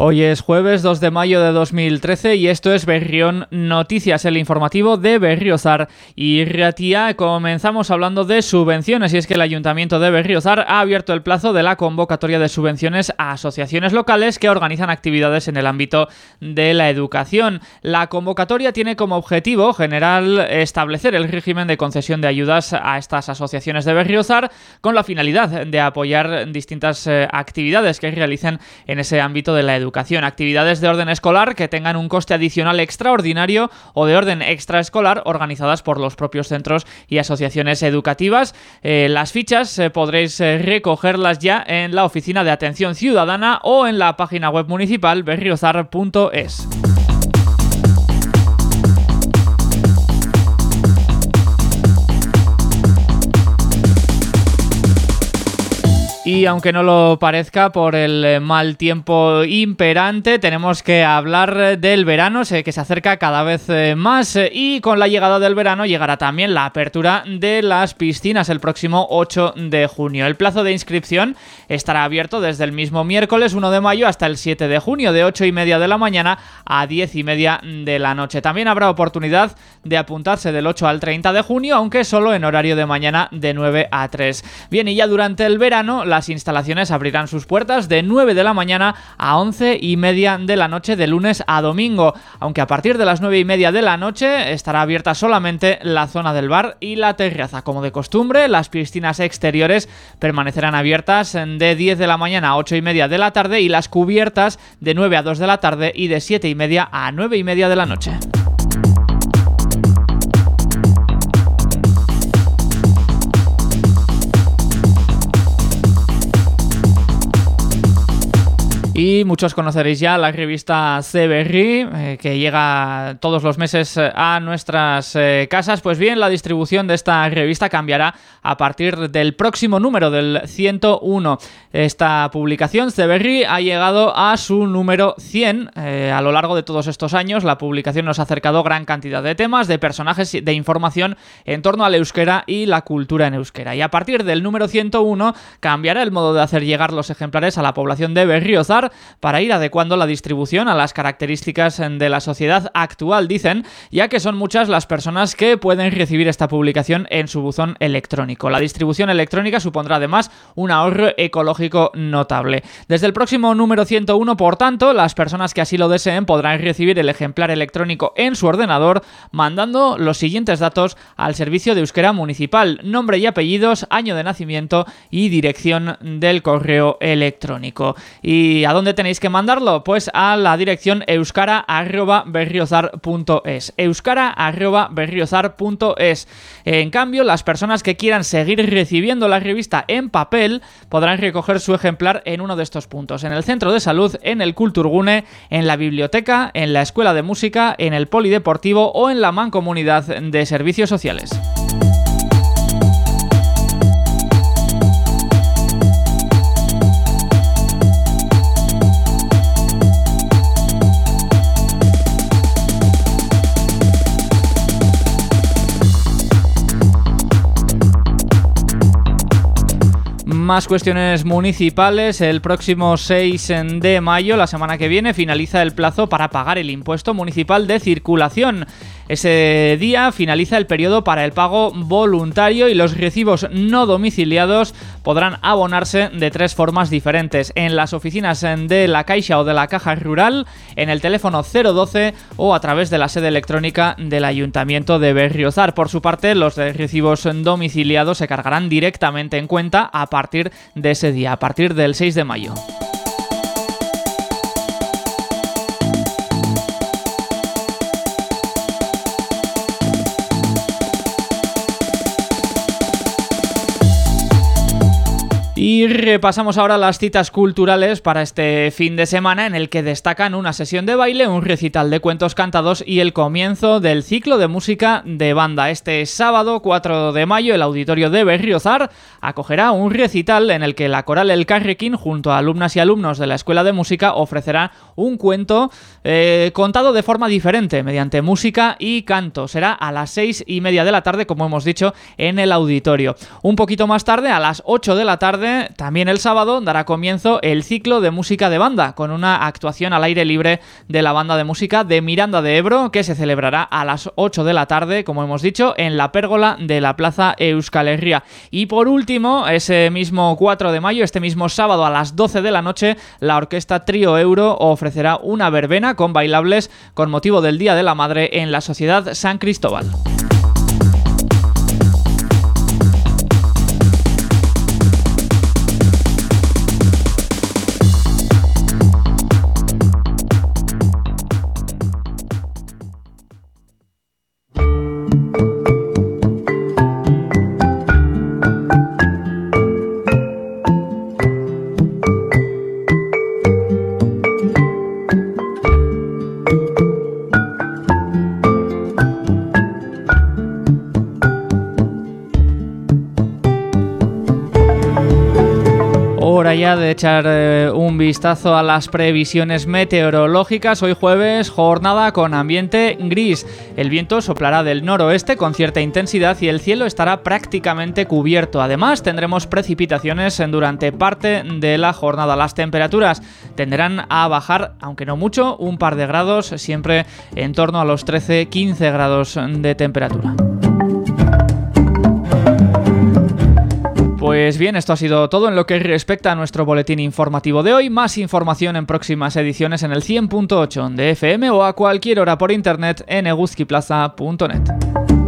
Hoy es jueves 2 de mayo de 2013 y esto es Berrión Noticias, el informativo de Berriozar y Ratia. Comenzamos hablando de subvenciones y es que el Ayuntamiento de Berriozar ha abierto el plazo de la convocatoria de subvenciones a asociaciones locales que organizan actividades en el ámbito de la educación. La convocatoria tiene como objetivo general establecer el régimen de concesión de ayudas a estas asociaciones de Berriozar con la finalidad de apoyar distintas actividades que realicen en ese ámbito de la educación. Actividades de orden escolar que tengan un coste adicional extraordinario o de orden extraescolar organizadas por los propios centros y asociaciones educativas. Las fichas podréis recogerlas ya en la Oficina de Atención Ciudadana o en la página web municipal berriozar.es. Y aunque no lo parezca, por el mal tiempo imperante, tenemos que hablar del verano, que se acerca cada vez más, y con la llegada del verano llegará también la apertura de las piscinas el próximo 8 de junio. El plazo de inscripción estará abierto desde el mismo miércoles 1 de mayo hasta el 7 de junio, de 8:30 de la mañana a 10:30 de la noche. También habrá oportunidad de apuntarse del 8 al 30 de junio, aunque solo en horario de mañana de 9 a 3. Bien, y ya durante el verano, las instalaciones abrirán sus puertas de 9 de la mañana a 11:30 de la noche de lunes a domingo, aunque a partir de las 9:30 de la noche estará abierta solamente la zona del bar y la terraza. Como de costumbre, las piscinas exteriores permanecerán abiertas de 10 de la mañana a 8:30 de la tarde y las cubiertas de 9 a 2 de la tarde y de 7:30 a 9:30 de la noche. Y muchos conoceréis ya la revista CBRI, que llega todos los meses a nuestras casas. Pues bien, la distribución de esta revista cambiará a partir del próximo número, del 101. Esta publicación, CBRI, ha llegado a su número 100. A lo largo de todos estos años, la publicación nos ha acercado gran cantidad de temas, de personajes, de información en torno al euskera y la cultura en euskera. Y a partir del número 101 cambiará el modo de hacer llegar los ejemplares a la población de Berriozar, para ir adecuando la distribución a las características de la sociedad actual, dicen, ya que son muchas las personas que pueden recibir esta publicación en su buzón electrónico. La distribución electrónica supondrá además un ahorro ecológico notable. Desde el próximo número 101, por tanto, las personas que así lo deseen podrán recibir el ejemplar electrónico en su ordenador mandando los siguientes datos al servicio de euskera municipal: nombre y apellidos, año de nacimiento y dirección del correo electrónico. ¿Y a dónde tenéis que mandarlo? Pues a la dirección euskara@berriozar.es. euskara@berriozar.es. En cambio, las personas que quieran seguir recibiendo la revista en papel podrán recoger su ejemplar en uno de estos puntos: en el centro de salud, en el Kulturgune, en la biblioteca, en la escuela de música, en el polideportivo o en la mancomunidad de servicios sociales. Más cuestiones municipales. El próximo 6 de mayo, la semana que viene, finaliza el plazo para pagar el impuesto municipal de circulación. Ese día finaliza el periodo para el pago voluntario y los recibos no domiciliados podrán abonarse de 3 formas diferentes: en las oficinas de la Caixa o de la Caja Rural, en el teléfono 012 o a través de la sede electrónica del Ayuntamiento de Berriozar. Por su parte, los recibos domiciliados se cargarán directamente en cuenta a partir de ese día, a partir del 6 de mayo. Y repasamos ahora las citas culturales para este fin de semana, en el que destacan una sesión de baile, un recital de cuentos cantados y el comienzo del ciclo de música de banda. Este sábado 4 de mayo el Auditorio de Berriozar acogerá un recital en el que la coral El Carrequín, junto a alumnas y alumnos de la Escuela de Música, ofrecerá un cuento contado de forma diferente, mediante música y canto. Será a las 6:30 de la tarde, como hemos dicho, en el auditorio. Un poquito más tarde, a las 8 de la tarde, tarde, también el sábado, dará comienzo el ciclo de música de banda, con una actuación al aire libre de la banda de música de Miranda de Ebro, que se celebrará a las 8 de la tarde, como hemos dicho, en la pérgola de la Plaza Euskal Herria. Y por último, ese mismo 4 de mayo, este mismo sábado a las 12 de la noche, la orquesta Trío Euro ofrecerá una verbena con bailables con motivo del Día de la Madre en la Sociedad San Cristóbal. Hora ya de echar un vistazo a las previsiones meteorológicas. Hoy jueves, jornada con ambiente gris. El viento soplará del noroeste con cierta intensidad y el cielo estará prácticamente cubierto. Además, tendremos precipitaciones durante parte de la jornada. Las temperaturas tenderán a bajar, aunque no mucho, un par de grados, siempre en torno a los 13-15 grados de temperatura. Pues bien, esto ha sido todo en lo que respecta a nuestro boletín informativo de hoy. Más información en próximas ediciones en el 100.8 de FM o a cualquier hora por internet en eguzkiplaza.net.